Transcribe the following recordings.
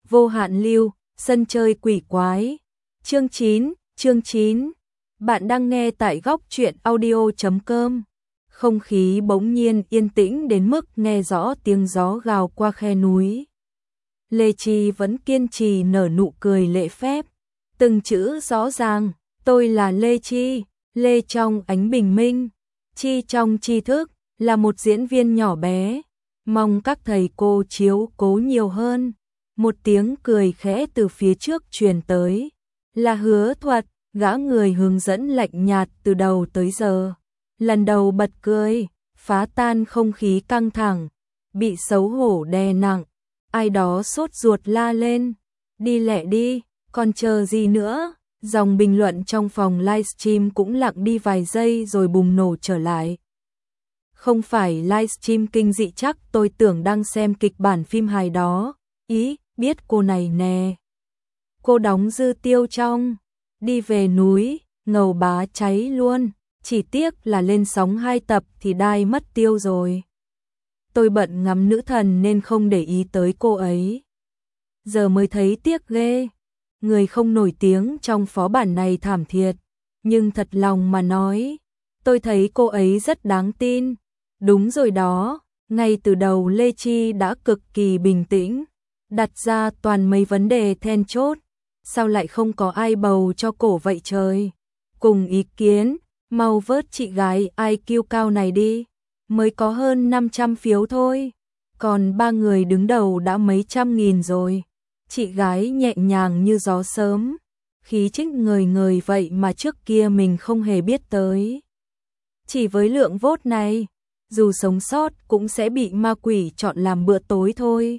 Vô hạn lưu, sân chơi quỷ quái. Chương 9. Bạn đang nghe tại góc truyện audio.com. Không khí bỗng nhiên yên tĩnh đến mức nghe rõ tiếng gió gào qua khe núi. Lê Chi vẫn kiên trì nở nụ cười lễ phép. Từng chữ rõ ràng, tôi là Lê Chi, Lê trong ánh bình minh, Chi trong tri thức, là một diễn viên nhỏ bé. Mong các thầy cô chiếu cố nhiều hơn. Một tiếng cười khẽ từ phía trước truyền tới. Là Hứa Thuật, gã người hướng dẫn lạnh nhạt từ đầu tới giờ. Lần đầu bật cười, phá tan không khí căng thẳng, bị xấu hổ đè nặng. Ai đó sốt ruột la lên. Đi lẹ đi, còn chờ gì nữa? Dòng bình luận trong phòng livestream cũng lặng đi vài giây rồi bùng nổ trở lại. Không phải livestream kinh dị chắc, tôi tưởng đang xem kịch bản phim hài đó. Ý, biết cô này nè. Cô đóng Dư Tiêu trong Đi về núi, ngầu bá cháy luôn. Chỉ tiếc là lên sóng 2 tập thì đai mất tiêu rồi. Tôi bận ngắm nữ thần nên không để ý tới cô ấy. Giờ mới thấy tiếc ghê. Người không nổi tiếng trong phó bản này thảm thiệt. Nhưng thật lòng mà nói, tôi thấy cô ấy rất đáng tin. Đúng rồi đó, ngay từ đầu Lê Chi đã cực kỳ bình tĩnh, đặt ra toàn mấy vấn đề then chốt. Sao lại không có ai bầu cho cổ vậy trời? Cùng ý kiến, mau vớt chị gái IQ cao này đi. Mới có hơn 500 phiếu thôi. Còn 3 người đứng đầu đã mấy trăm nghìn rồi. Chị gái nhẹ nhàng như gió sớm. Khí chất ngời vậy mà trước kia mình không hề biết tới. Chỉ với lượng vote này, dù sống sót cũng sẽ bị ma quỷ chọn làm bữa tối thôi.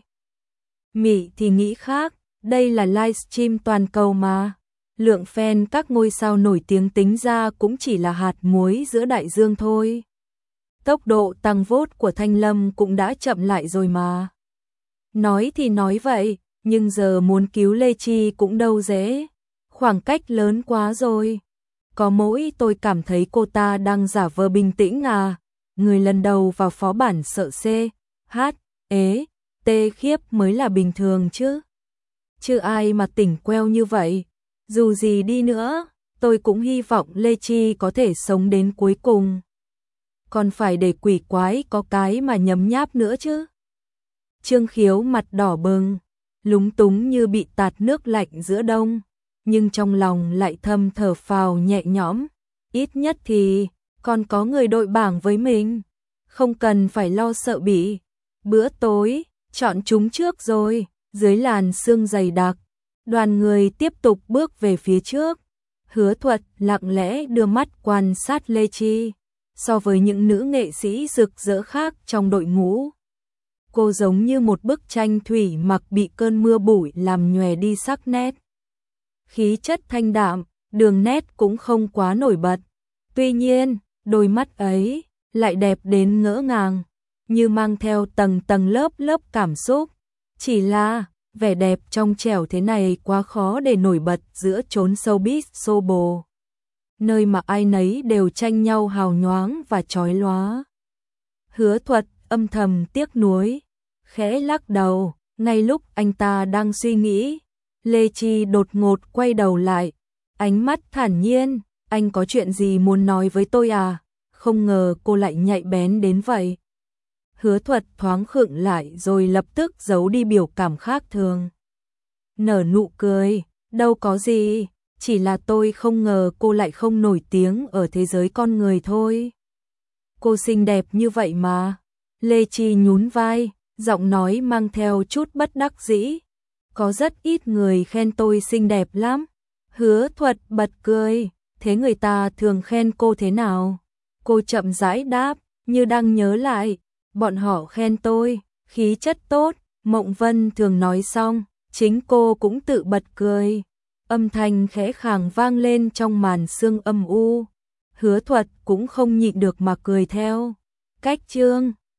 Mị thì nghĩ khác, đây là livestream toàn cầu mà. Lượng fan các ngôi sao nổi tiếng tính ra cũng chỉ là hạt muối giữa đại dương thôi. Tốc độ tăng vote của Thanh Lâm cũng đã chậm lại rồi mà. Nói thì nói vậy, nhưng giờ muốn cứu Lê Chi cũng đâu dễ. Khoảng cách lớn quá rồi. Có mỗi tôi cảm thấy cô ta đang giả vờ bình tĩnh à. Người lần đầu vào phó bản sợ C, H, ế, T khiếp mới là bình thường chứ. Chứ ai mà tỉnh queo như vậy. Dù gì đi nữa, tôi cũng hy vọng Lê Chi có thể sống đến cuối cùng. Còn phải để quỷ quái có cái mà nhấm nháp nữa chứ. Trương Khiếu mặt đỏ bừng, lúng túng như bị tạt nước lạnh giữa đông, nhưng trong lòng lại thầm thở phào nhẹ nhõm. Ít nhất thì còn có người đội bảng với mình, không cần phải lo sợ bị. Bữa tối, chọn chúng trước rồi. Dưới làn sương dày đặc, đoàn người tiếp tục bước về phía trước. Hứa Thuật lặng lẽ đưa mắt quan sát Lê Chi. So với những nữ nghệ sĩ rực rỡ khác trong đội ngũ, cô giống như một bức tranh thủy mặc bị cơn mưa bụi làm nhòe đi sắc nét. Khí chất thanh đạm, đường nét cũng không quá nổi bật. Tuy nhiên, đôi mắt ấy lại đẹp đến ngỡ ngàng, như mang theo tầng tầng lớp lớp cảm xúc. Chỉ là, vẻ đẹp trong trẻo thế này quá khó để nổi bật giữa chốn showbiz xô bồ, nơi mà ai nấy đều tranh nhau hào nhoáng và chói lóa. Hứa Thuật âm thầm tiếc nuối, khẽ lắc đầu. Ngay lúc anh ta đang suy nghĩ, Lê Chi đột ngột quay đầu lại, ánh mắt thản nhiên. Anh có chuyện gì muốn nói với tôi à? Không ngờ cô lại nhạy bén đến vậy. Hứa Thuật thoáng khựng lại rồi lập tức giấu đi biểu cảm khác thường. Nở nụ cười, đâu có gì, chỉ là tôi không ngờ cô lại không nổi tiếng ở thế giới con người thôi. Cô xinh đẹp như vậy mà. Lê Chi nhún vai, giọng nói mang theo chút bất đắc dĩ. Có rất ít người khen tôi xinh đẹp lắm. Hứa Thuật bật cười, thế người ta thường khen cô thế nào? Cô chậm rãi đáp, như đang nhớ lại. Bọn họ khen tôi, khí chất tốt. Mộng Vân thường nói xong, chính cô cũng tự bật cười. Âm thanh khẽ khàng vang lên trong màn sương âm u. Hứa Thuật cũng không nhịn được mà cười theo. Cách chương